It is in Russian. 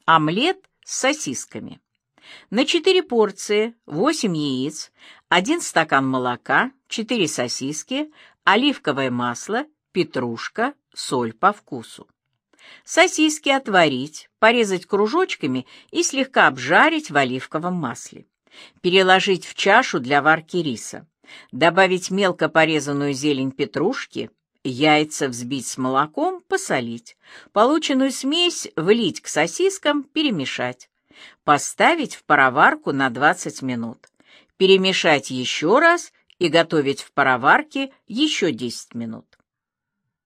Омлет с сосисками. На 4 порции 8 яиц, 1 стакан молока, 4 сосиски, оливковое масло, петрушка, соль по вкусу. Сосиски отварить, порезать кружочками и слегка обжарить в оливковом масле. Переложить в чашу для варки риса. Добавить мелко порезанную зелень петрушки, яйца взбить с молоком, посолить. Полученную смесь влить к сосискам, перемешать. Поставить в пароварку на 20 минут. Перемешать еще раз и готовить в пароварке еще 10 минут.